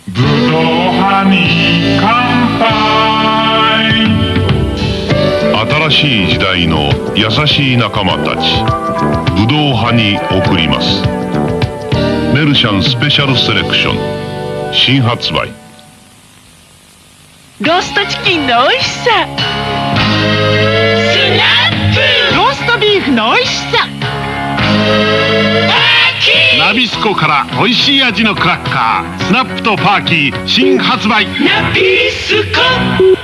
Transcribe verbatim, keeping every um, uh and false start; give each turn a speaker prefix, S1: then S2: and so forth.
S1: ぶどう派に乾杯。
S2: 新しい時代の優しい仲間たち、ぶどう派に贈ります。メルシャンスペシャルセレクション新発売。
S3: ローストチキンの美味しさ、スナップローストビーフの美味しさ、
S4: ナビスコから美味しい味のクラッカースナップとパーキー新発売。
S3: ナビスコ